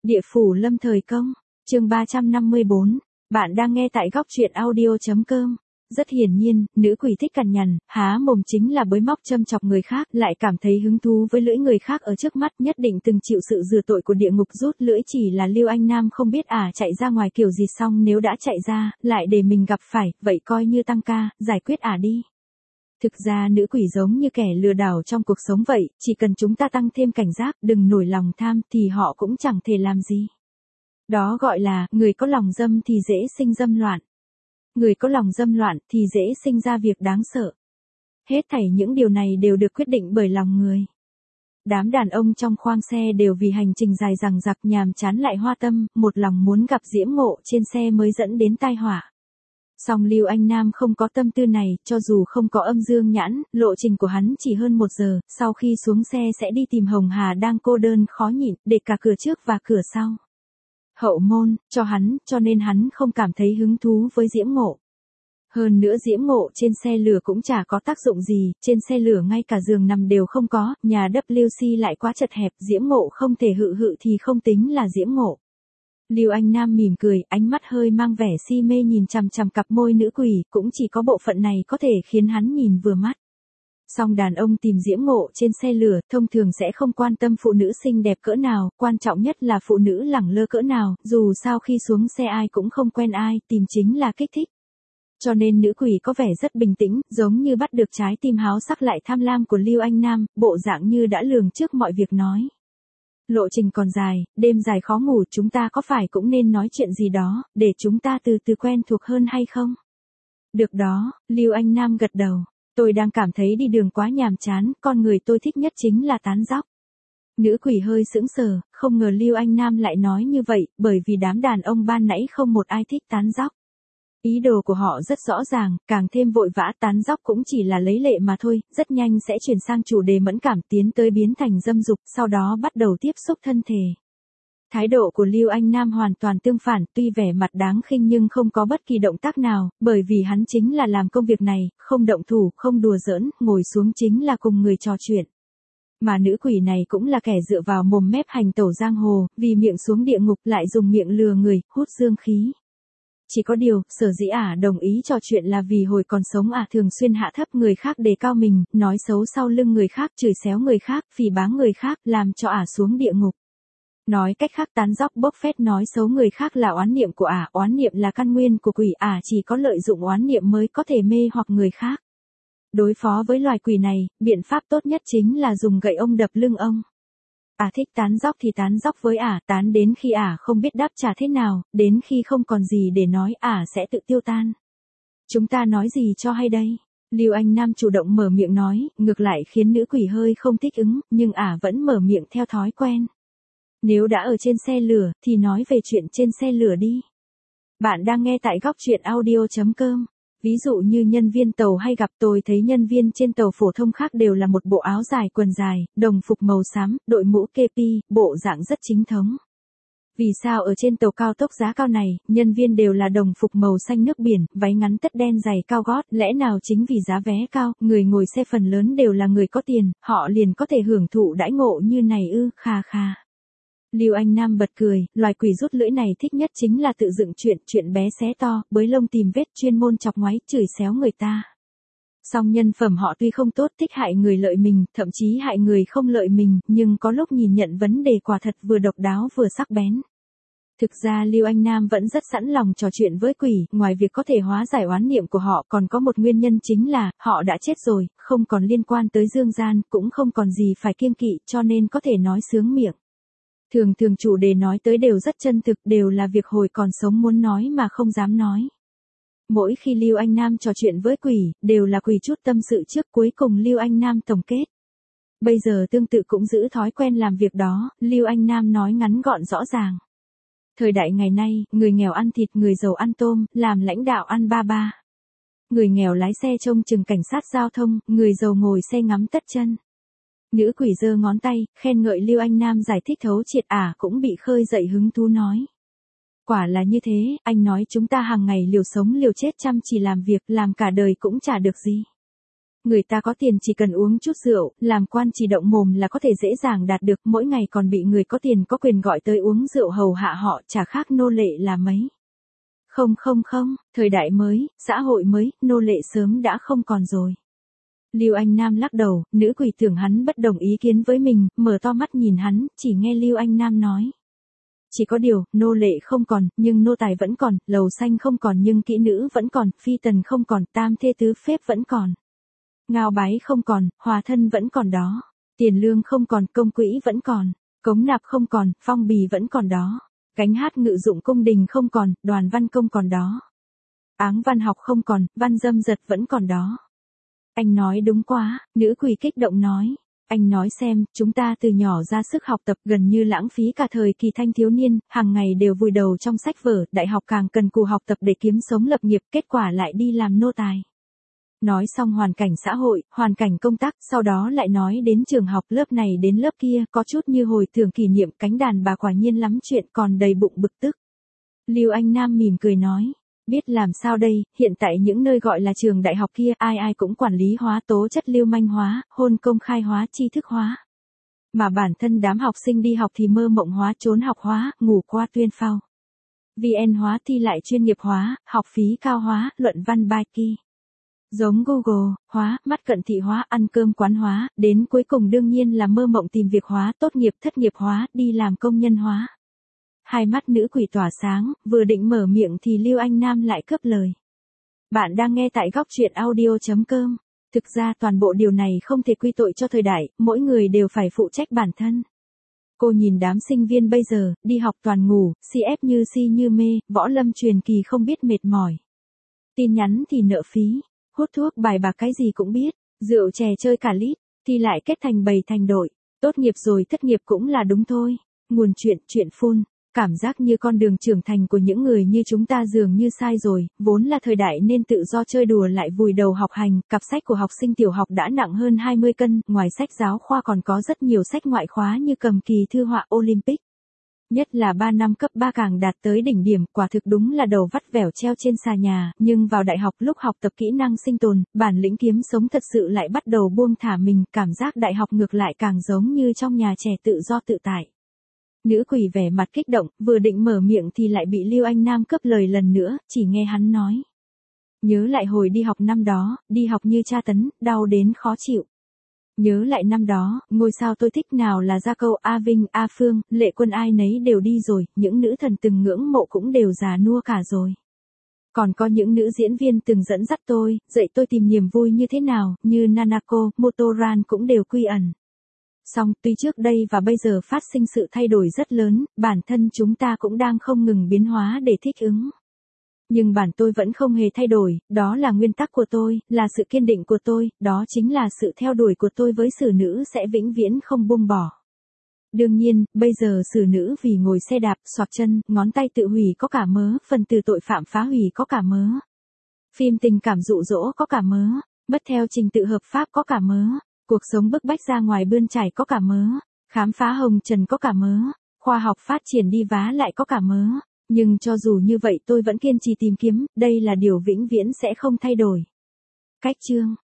Địa phủ lâm thời công, chương 354, bạn đang nghe tại góc truyện audio.com. Rất hiển nhiên, nữ quỷ thích cằn nhằn, há mồm chính là bới móc châm chọc người khác, lại cảm thấy hứng thú với lưỡi người khác ở trước mắt, nhất định từng chịu sự rửa tội của địa ngục. Rút lưỡi chỉ là Lưu Anh Nam không biết chạy ra ngoài kiểu gì, xong nếu đã chạy ra, lại để mình gặp phải, vậy coi như tăng ca, giải quyết đi. Thực ra nữ quỷ giống như kẻ lừa đảo trong cuộc sống vậy, chỉ cần chúng ta tăng thêm cảnh giác, đừng nổi lòng tham thì họ cũng chẳng thể làm gì. Đó gọi là, người có lòng dâm thì dễ sinh dâm loạn. Người có lòng dâm loạn thì dễ sinh ra việc đáng sợ. Hết thảy những điều này đều được quyết định bởi lòng người. Đám đàn ông trong khoang xe đều vì hành trình dài dằng dặc nhàm chán lại hoa tâm, một lòng muốn gặp Diễm Ngộ trên xe mới dẫn đến tai họa. Song Lưu Anh Nam không có tâm tư này, cho dù không có âm dương nhãn, lộ trình của hắn chỉ hơn 1 giờ, sau khi xuống xe sẽ đi tìm Hồng Hà đang cô đơn khó nhịn, để cả cửa trước và cửa sau. Hậu môn, cho nên hắn không cảm thấy hứng thú với Diễm Ngộ. Hơn nữa Diễm Ngộ trên xe lửa cũng chả có tác dụng gì, trên xe lửa ngay cả giường nằm đều không có, nhà WC lại quá chật hẹp, Diễm Ngộ không thể hự thì không tính là Diễm Ngộ. Lưu Anh Nam mỉm cười, ánh mắt hơi mang vẻ si mê nhìn chằm chằm cặp môi nữ quỷ, cũng chỉ có bộ phận này có thể khiến hắn nhìn vừa mắt. Song đàn ông tìm Diễm Ngộ trên xe lửa, thông thường sẽ không quan tâm phụ nữ xinh đẹp cỡ nào, quan trọng nhất là phụ nữ lẳng lơ cỡ nào, dù sao khi xuống xe ai cũng không quen ai, tìm chính là kích thích. Cho nên nữ quỷ có vẻ rất bình tĩnh, giống như bắt được trái tim háo sắc lại tham lam của Lưu Anh Nam, bộ dạng như đã lường trước mọi việc nói. Lộ trình còn dài, đêm dài khó ngủ, chúng ta có phải cũng nên nói chuyện gì đó, để chúng ta từ từ quen thuộc hơn hay không? Được đó, Lưu Anh Nam gật đầu. Tôi đang cảm thấy đi đường quá nhàm chán, con người tôi thích nhất chính là tán dóc. Nữ quỷ hơi sững sờ, không ngờ Lưu Anh Nam lại nói như vậy, bởi vì đám đàn ông ban nãy không một ai thích tán dóc. Ý đồ của họ rất rõ ràng, càng thêm vội vã, tán dóc cũng chỉ là lấy lệ mà thôi, rất nhanh sẽ chuyển sang chủ đề mẫn cảm, tiến tới biến thành dâm dục, sau đó bắt đầu tiếp xúc thân thể. Thái độ của Lưu Anh Nam hoàn toàn tương phản, tuy vẻ mặt đáng khinh nhưng không có bất kỳ động tác nào, bởi vì hắn chính là làm công việc này, không động thủ, không đùa giỡn, ngồi xuống chính là cùng người trò chuyện. Mà nữ quỷ này cũng là kẻ dựa vào mồm mép hành tẩu giang hồ, vì miệng xuống địa ngục lại dùng miệng lừa người, hút dương khí. Chỉ có điều, sở dĩ đồng ý trò chuyện là vì hồi còn sống thường xuyên hạ thấp người khác đề cao mình, nói xấu sau lưng người khác, chửi xéo người khác, phỉ báng người khác, làm cho xuống địa ngục. Nói cách khác, tán dóc bốc phét nói xấu người khác là oán niệm của oán niệm là căn nguyên của quỷ, chỉ có lợi dụng oán niệm mới có thể mê hoặc người khác. Đối phó với loài quỷ này, biện pháp tốt nhất chính là dùng gậy ông đập lưng ông. Thích tán dóc thì tán dóc với tán đến khi không biết đáp trả thế nào, đến khi không còn gì để nói sẽ tự tiêu tan. Chúng ta nói gì cho hay đây? Lưu Anh Nam chủ động mở miệng nói, ngược lại khiến nữ quỷ hơi không thích ứng, nhưng vẫn mở miệng theo thói quen. Nếu đã ở trên xe lửa, thì nói về chuyện trên xe lửa đi. Bạn đang nghe tại góc truyện audio.com. Ví dụ như nhân viên tàu hay gặp, tôi thấy nhân viên trên tàu phổ thông khác đều là một bộ áo dài quần dài, đồng phục màu xám, đội mũ kepi, bộ dạng rất chính thống. Vì sao ở trên tàu cao tốc giá cao này, nhân viên đều là đồng phục màu xanh nước biển, váy ngắn tất đen giày cao gót, lẽ nào chính vì giá vé cao, người ngồi xe phần lớn đều là người có tiền, họ liền có thể hưởng thụ đãi ngộ như này ư? Kha kha. Lưu Anh Nam bật cười, loài quỷ rút lưỡi này thích nhất chính là tự dựng chuyện bé xé to, bới lông tìm vết, chuyên môn chọc ngoáy, chửi xéo người ta. Song nhân phẩm họ tuy không tốt, thích hại người lợi mình, thậm chí hại người không lợi mình, nhưng có lúc nhìn nhận vấn đề quả thật vừa độc đáo vừa sắc bén. Thực ra Lưu Anh Nam vẫn rất sẵn lòng trò chuyện với quỷ, ngoài việc có thể hóa giải oán niệm của họ, còn có một nguyên nhân chính là, họ đã chết rồi, không còn liên quan tới dương gian, cũng không còn gì phải kiêng kỵ, cho nên có thể nói sướng miệng. Thường chủ đề nói tới đều rất chân thực, đều là việc hồi còn sống muốn nói mà không dám nói. Mỗi khi Lưu Anh Nam trò chuyện với quỷ, đều là quỷ chút tâm sự trước, cuối cùng Lưu Anh Nam tổng kết. Bây giờ tương tự cũng giữ thói quen làm việc đó, Lưu Anh Nam nói ngắn gọn rõ ràng. Thời đại ngày nay, người nghèo ăn thịt, người giàu ăn tôm, làm lãnh đạo ăn ba ba. Người nghèo lái xe trông chừng cảnh sát giao thông, người giàu ngồi xe ngắm tất chân. Nữ quỷ giơ ngón tay, khen ngợi Lưu Anh Nam giải thích thấu triệt, cũng bị khơi dậy hứng thú nói. Quả là như thế, anh nói chúng ta hàng ngày liều sống liều chết chăm chỉ làm việc, làm cả đời cũng chả được gì. Người ta có tiền chỉ cần uống chút rượu, làm quan chỉ động mồm là có thể dễ dàng đạt được, mỗi ngày còn bị người có tiền có quyền gọi tới uống rượu hầu hạ họ, chả khác nô lệ là mấy. Không, thời đại mới, xã hội mới, nô lệ sớm đã không còn rồi. Lưu Anh Nam lắc đầu, nữ quỷ tưởng hắn bất đồng ý kiến với mình, mở to mắt nhìn hắn, chỉ nghe Lưu Anh Nam nói. Chỉ có điều, nô lệ không còn, nhưng nô tài vẫn còn, lầu xanh không còn nhưng kỹ nữ vẫn còn, phi tần không còn, tam thê tứ phép vẫn còn. Ngao bái không còn, hòa thân vẫn còn đó. Tiền lương không còn, công quỹ vẫn còn. Cống nạp không còn, phong bì vẫn còn đó. Gánh hát ngự dụng cung đình không còn, đoàn văn công còn đó. Áng văn học không còn, văn dâm dật vẫn còn đó. Anh nói đúng quá, nữ quỷ kích động nói. Anh nói xem, chúng ta từ nhỏ ra sức học tập gần như lãng phí cả thời kỳ thanh thiếu niên, hàng ngày đều vùi đầu trong sách vở, đại học càng cần cù học tập để kiếm sống lập nghiệp, kết quả lại đi làm nô tài. Nói xong hoàn cảnh xã hội, hoàn cảnh công tác, sau đó lại nói đến trường học lớp này đến lớp kia, có chút như hồi tưởng kỷ niệm, cánh đàn bà quả nhiên lắm chuyện còn đầy bụng bực tức. Lưu Anh Nam mỉm cười nói, biết làm sao đây, hiện tại những nơi gọi là trường đại học kia ai ai cũng quản lý hóa, tố chất lưu manh hóa, hôn công khai hóa, tri thức hóa. Mà bản thân đám học sinh đi học thì mơ mộng hóa, trốn học hóa, ngủ qua tuyên phao. VN hóa thi lại chuyên nghiệp hóa, học phí cao hóa, luận văn bài kỳ. Giống Google, hóa, mắt cận thị hóa, ăn cơm quán hóa, đến cuối cùng đương nhiên là mơ mộng tìm việc hóa, tốt nghiệp thất nghiệp hóa, đi làm công nhân hóa. Hai mắt nữ quỷ tỏa sáng, vừa định mở miệng thì Lưu Anh Nam lại cướp lời. Bạn đang nghe tại góc truyện audio.com. Thực ra toàn bộ điều này không thể quy tội cho thời đại, mỗi người đều phải phụ trách bản thân. Cô nhìn đám sinh viên bây giờ, đi học toàn ngủ, CF như si như mê, võ lâm truyền kỳ không biết mệt mỏi. Tin nhắn thì nợ phí, hút thuốc bài bạc cái gì cũng biết, rượu chè chơi cả lít, thì lại kết thành bầy thành đội, tốt nghiệp rồi thất nghiệp cũng là đúng thôi. Nguồn chuyện phun, cảm giác như con đường trưởng thành của những người như chúng ta dường như sai rồi, vốn là thời đại nên tự do chơi đùa lại vùi đầu học hành, cặp sách của học sinh tiểu học đã nặng hơn 20 cân, ngoài sách giáo khoa còn có rất nhiều sách ngoại khóa như cầm kỳ thư họa Olympic. Nhất là 3 năm cấp 3 càng đạt tới đỉnh điểm, quả thực đúng là đầu vắt vẻo treo trên xà nhà, nhưng vào đại học lúc học tập kỹ năng sinh tồn, bản lĩnh kiếm sống thật sự lại bắt đầu buông thả mình, cảm giác đại học ngược lại càng giống như trong nhà trẻ tự do tự tại. Nữ quỷ vẻ mặt kích động, vừa định mở miệng thì lại bị Lưu Anh Nam cướp lời lần nữa, chỉ nghe hắn nói. Nhớ lại hồi đi học năm đó, đi học như tra tấn, đau đến khó chịu. Nhớ lại năm đó, ngôi sao tôi thích nào là Gia Câu, A Vinh, A Phương, Lệ Quân ai nấy đều đi rồi, những nữ thần từng ngưỡng mộ cũng đều già nua cả rồi. Còn có những nữ diễn viên từng dẫn dắt tôi, dạy tôi tìm niềm vui như thế nào, như Nanako, Motoran cũng đều quy ẩn. Song tuy trước đây và bây giờ phát sinh sự thay đổi rất lớn, bản thân chúng ta cũng đang không ngừng biến hóa để thích ứng. Nhưng bản tôi vẫn không hề thay đổi, đó là nguyên tắc của tôi, là sự kiên định của tôi, đó chính là sự theo đuổi của tôi với xử nữ sẽ vĩnh viễn không buông bỏ. Đương nhiên, bây giờ xử nữ vì ngồi xe đạp, xoạc chân, ngón tay tự hủy có cả mớ, phần từ tội phạm phá hủy có cả mớ. Phim tình cảm dụ dỗ có cả mớ, mất theo trình tự hợp pháp có cả mớ, cuộc sống bức bách ra ngoài bươn trải có cả mớ, khám phá hồng trần có cả mớ, khoa học phát triển đi vá lại có cả mớ. Nhưng cho dù như vậy tôi vẫn kiên trì tìm kiếm, đây là điều vĩnh viễn sẽ không thay đổi. Cách chương